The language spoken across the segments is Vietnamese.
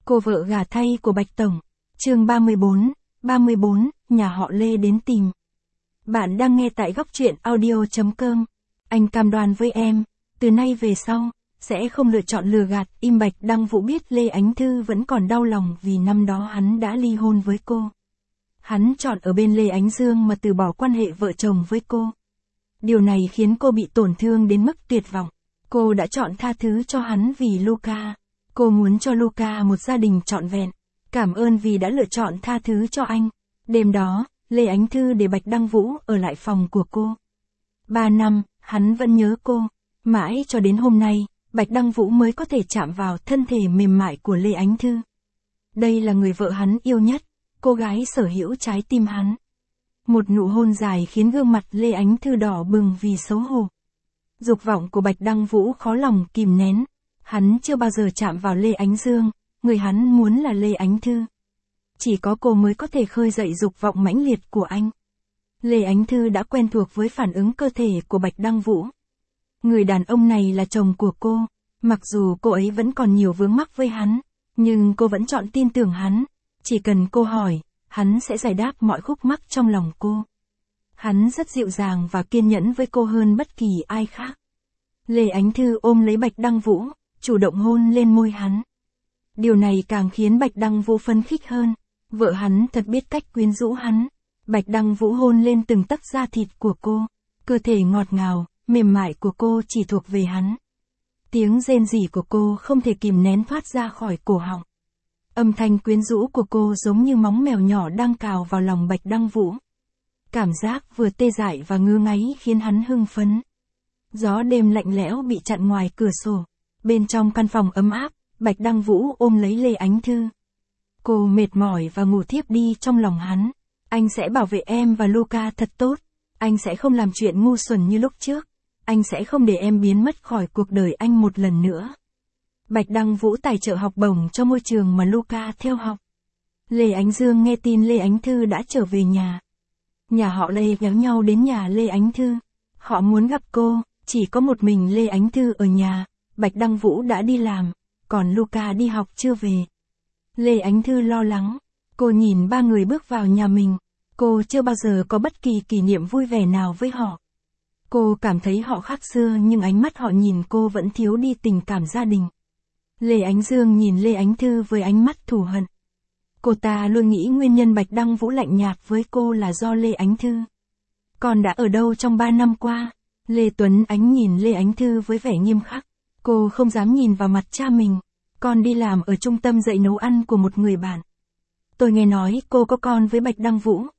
Cô vợ gả thay của Bạch Tổng. Chương 34, nhà họ Lê đến tìm. Bạn đang nghe tại góc truyện audio.com. Anh cam đoan với em, từ nay về sau, sẽ không lựa chọn lừa gạt. Bạch Đăng Vũ biết Lê Ánh Thư vẫn còn đau lòng vì năm đó hắn đã ly hôn với cô. Hắn chọn ở bên Lê Ánh Dương mà từ bỏ quan hệ vợ chồng với cô. Điều này khiến cô bị tổn thương đến mức tuyệt vọng. Cô đã chọn tha thứ cho hắn vì Luca. Cô muốn cho Luca một gia đình trọn vẹn. Cảm ơn vì đã lựa chọn tha thứ cho anh. Đêm đó, Lê Ánh Thư để Bạch Đăng Vũ ở lại phòng của cô. 3 năm, hắn vẫn nhớ cô. Mãi cho đến hôm nay, Bạch Đăng Vũ mới có thể chạm vào thân thể mềm mại của Lê Ánh Thư. Đây là người vợ hắn yêu nhất, cô gái sở hữu trái tim hắn. Một nụ hôn dài khiến gương mặt Lê Ánh Thư đỏ bừng vì xấu hổ. Dục vọng của Bạch Đăng Vũ khó lòng kìm nén. Hắn chưa bao giờ chạm vào Lê Ánh Dương, người hắn muốn là Lê Ánh Thư. Chỉ có cô mới có thể khơi dậy dục vọng mãnh liệt của anh. Lê Ánh Thư đã quen thuộc với phản ứng cơ thể của Bạch Đăng Vũ. Người đàn ông này là chồng của cô, mặc dù cô ấy vẫn còn nhiều vướng mắc với hắn, nhưng cô vẫn chọn tin tưởng hắn. Chỉ cần cô hỏi, hắn sẽ giải đáp mọi khúc mắc trong lòng cô. Hắn rất dịu dàng và kiên nhẫn với cô hơn bất kỳ ai khác. Lê Ánh Thư ôm lấy Bạch Đăng Vũ, chủ động hôn lên môi hắn. Điều này càng khiến Bạch Đăng Vũ phấn khích hơn. Vợ hắn thật biết cách quyến rũ hắn. Bạch Đăng Vũ hôn lên từng tấc da thịt của cô. Cơ thể ngọt ngào, mềm mại của cô chỉ thuộc về hắn. Tiếng rên rỉ của cô không thể kìm nén thoát ra khỏi cổ họng. Âm thanh quyến rũ của cô giống như móng mèo nhỏ đang cào vào lòng Bạch Đăng Vũ. Cảm giác vừa tê dại và ngứa ngáy khiến hắn hưng phấn. Gió đêm lạnh lẽo bị chặn ngoài cửa sổ. Bên trong căn phòng ấm áp, Bạch Đăng Vũ ôm lấy Lê Ánh Thư. Cô mệt mỏi và ngủ thiếp đi trong lòng hắn. Anh sẽ bảo vệ em và Luca thật tốt. Anh sẽ không làm chuyện ngu xuẩn như lúc trước. Anh sẽ không để em biến mất khỏi cuộc đời anh một lần nữa. Bạch Đăng Vũ tài trợ học bổng cho ngôi trường mà Luca theo học. Lê Ánh Dương nghe tin Lê Ánh Thư đã trở về nhà. Nhà họ Lê kéo nhau đến nhà Lê Ánh Thư. Họ muốn gặp cô, chỉ có một mình Lê Ánh Thư ở nhà. Bạch Đăng Vũ đã đi làm, còn Luca đi học chưa về. Lê Ánh Thư lo lắng. Cô nhìn ba người bước vào nhà mình. Cô chưa bao giờ có bất kỳ kỷ niệm vui vẻ nào với họ. Cô cảm thấy họ khác xưa nhưng ánh mắt họ nhìn cô vẫn thiếu đi tình cảm gia đình. Lê Ánh Dương nhìn Lê Ánh Thư với ánh mắt thù hận. Cô ta luôn nghĩ nguyên nhân Bạch Đăng Vũ lạnh nhạt với cô là do Lê Ánh Thư. Con đã ở đâu trong 3 năm qua? Lê Tuấn Ánh nhìn Lê Ánh Thư với vẻ nghiêm khắc. Cô không dám nhìn vào mặt cha mình. Con đi làm ở trung tâm dạy nấu ăn của một người bạn. Tôi nghe nói cô có con với Bạch Đăng Vũ.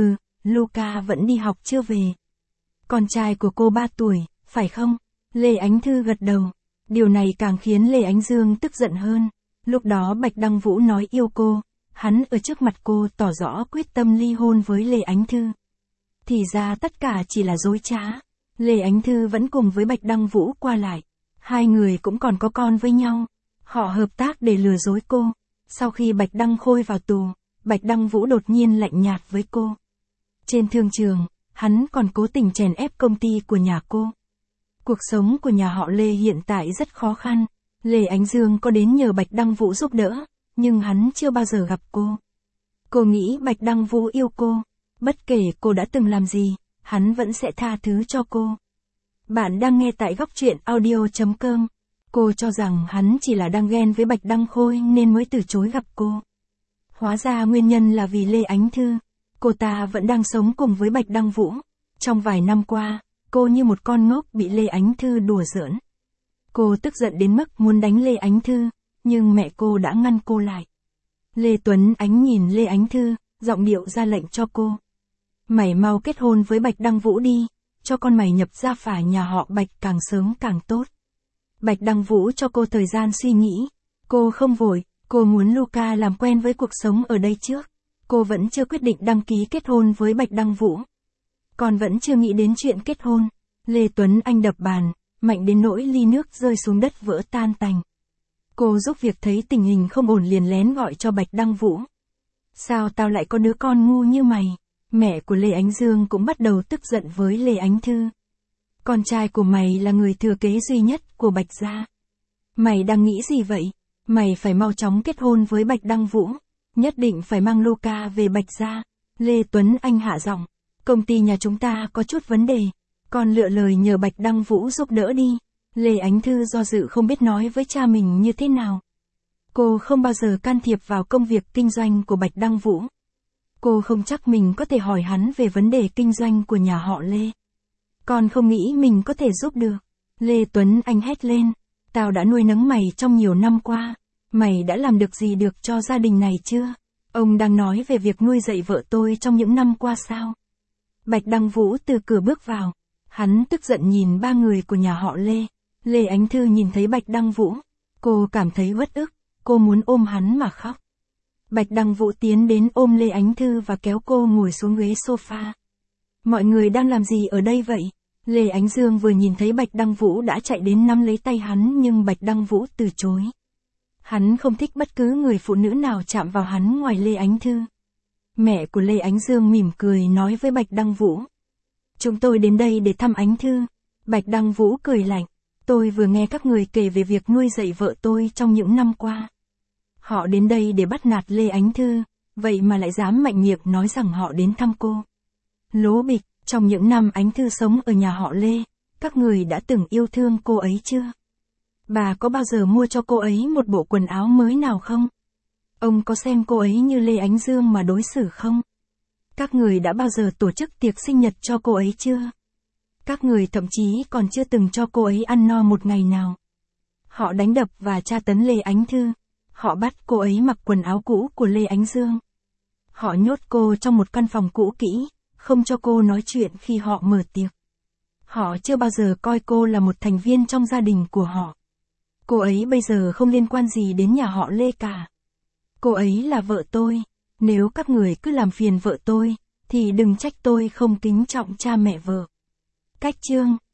Luca vẫn đi học chưa về. Con trai của cô 3 tuổi, phải không? Lê Ánh Thư gật đầu. Điều này càng khiến Lê Ánh Dương tức giận hơn. Lúc đó Bạch Đăng Vũ nói yêu cô. Hắn ở trước mặt cô tỏ rõ quyết tâm ly hôn với Lê Ánh Thư. Thì ra tất cả chỉ là dối trá. Lê Ánh Thư vẫn cùng với Bạch Đăng Vũ qua lại. Hai người cũng còn có con với nhau. Họ hợp tác để lừa dối cô. Sau khi Bạch Đăng Khôi vào tù, Bạch Đăng Vũ đột nhiên lạnh nhạt với cô. Trên thương trường, hắn còn cố tình chèn ép công ty của nhà cô. Cuộc sống của nhà họ Lê hiện tại rất khó khăn. Lê Ánh Dương có đến nhờ Bạch Đăng Vũ giúp đỡ, nhưng hắn chưa bao giờ gặp cô. Cô nghĩ Bạch Đăng Vũ yêu cô. Bất kể cô đã từng làm gì, hắn vẫn sẽ tha thứ cho cô. Bạn đang nghe tại góc truyện audio.com. Cô cho rằng hắn chỉ là đang ghen với Bạch Đăng Khôi nên mới từ chối gặp cô. Hóa ra nguyên nhân là vì Lê Ánh Thư. Cô ta vẫn đang sống cùng với Bạch Đăng Vũ. Trong vài năm qua, cô như một con ngốc bị Lê Ánh Thư đùa giỡn. Cô tức giận đến mức muốn đánh Lê Ánh Thư, nhưng mẹ cô đã ngăn cô lại. Lê Tuấn Ánh nhìn Lê Ánh Thư, giọng điệu ra lệnh cho cô. Mày mau kết hôn với Bạch Đăng Vũ đi, cho con mày nhập gia phả nhà họ Bạch càng sớm càng tốt. Bạch Đăng Vũ cho cô thời gian suy nghĩ. Cô không vội, cô muốn Luca làm quen với cuộc sống ở đây trước. Cô vẫn chưa quyết định đăng ký kết hôn với Bạch Đăng Vũ. Còn vẫn chưa nghĩ đến chuyện kết hôn. Lê Tuấn Anh đập bàn, mạnh đến nỗi ly nước rơi xuống đất vỡ tan tành. Cô giúp việc thấy tình hình không ổn liền lén gọi cho Bạch Đăng Vũ. Sao tao lại có đứa con ngu như mày? Mẹ của Lê Ánh Dương cũng bắt đầu tức giận với Lê Ánh Thư. Con trai của mày là người thừa kế duy nhất của Bạch gia. Mày đang nghĩ gì vậy? Mày phải mau chóng kết hôn với Bạch Đăng Vũ. Nhất định phải mang Luca về Bạch gia. Lê Tuấn Anh hạ giọng. Công ty nhà chúng ta có chút vấn đề. Con lựa lời nhờ Bạch Đăng Vũ giúp đỡ đi. Lê Ánh Thư do dự không biết nói với cha mình như thế nào. Cô không bao giờ can thiệp vào công việc kinh doanh của Bạch Đăng Vũ. Cô không chắc mình có thể hỏi hắn về vấn đề kinh doanh của nhà họ Lê. Con không nghĩ mình có thể giúp được. Lê Tuấn Anh hét lên. Tao đã nuôi nấng mày trong nhiều năm qua. Mày đã làm được gì được cho gia đình này chưa? Ông đang nói về việc nuôi dạy vợ tôi trong những năm qua sao? Bạch Đăng Vũ từ cửa bước vào. Hắn tức giận nhìn ba người của nhà họ Lê. Lê Ánh Thư nhìn thấy Bạch Đăng Vũ. Cô cảm thấy uất ức. Cô muốn ôm hắn mà khóc. Bạch Đăng Vũ tiến đến ôm Lê Ánh Thư và kéo cô ngồi xuống ghế sofa. Mọi người đang làm gì ở đây vậy? Lê Ánh Dương vừa nhìn thấy Bạch Đăng Vũ đã chạy đến nắm lấy tay hắn nhưng Bạch Đăng Vũ từ chối. Hắn không thích bất cứ người phụ nữ nào chạm vào hắn ngoài Lê Ánh Thư. Mẹ của Lê Ánh Dương mỉm cười nói với Bạch Đăng Vũ. Chúng tôi đến đây để thăm Ánh Thư. Bạch Đăng Vũ cười lạnh. Tôi vừa nghe các người kể về việc nuôi dạy vợ tôi trong những năm qua. Họ đến đây để bắt nạt Lê Ánh Thư, vậy mà lại dám mạnh miệng nói rằng họ đến thăm cô. Lố bịch, trong những năm Ánh Thư sống ở nhà họ Lê, các người đã từng yêu thương cô ấy chưa? Bà có bao giờ mua cho cô ấy một bộ quần áo mới nào không? Ông có xem cô ấy như Lê Ánh Dương mà đối xử không? Các người đã bao giờ tổ chức tiệc sinh nhật cho cô ấy chưa? Các người thậm chí còn chưa từng cho cô ấy ăn no một ngày nào. Họ đánh đập và tra tấn Lê Ánh Thư. Họ bắt cô ấy mặc quần áo cũ của Lê Ánh Dương. Họ nhốt cô trong một căn phòng cũ kỹ, không cho cô nói chuyện khi họ mở tiệc. Họ chưa bao giờ coi cô là một thành viên trong gia đình của họ. Cô ấy bây giờ không liên quan gì đến nhà họ Lê cả. Cô ấy là vợ tôi. Nếu các người cứ làm phiền vợ tôi, thì đừng trách tôi không kính trọng cha mẹ vợ. Cách chương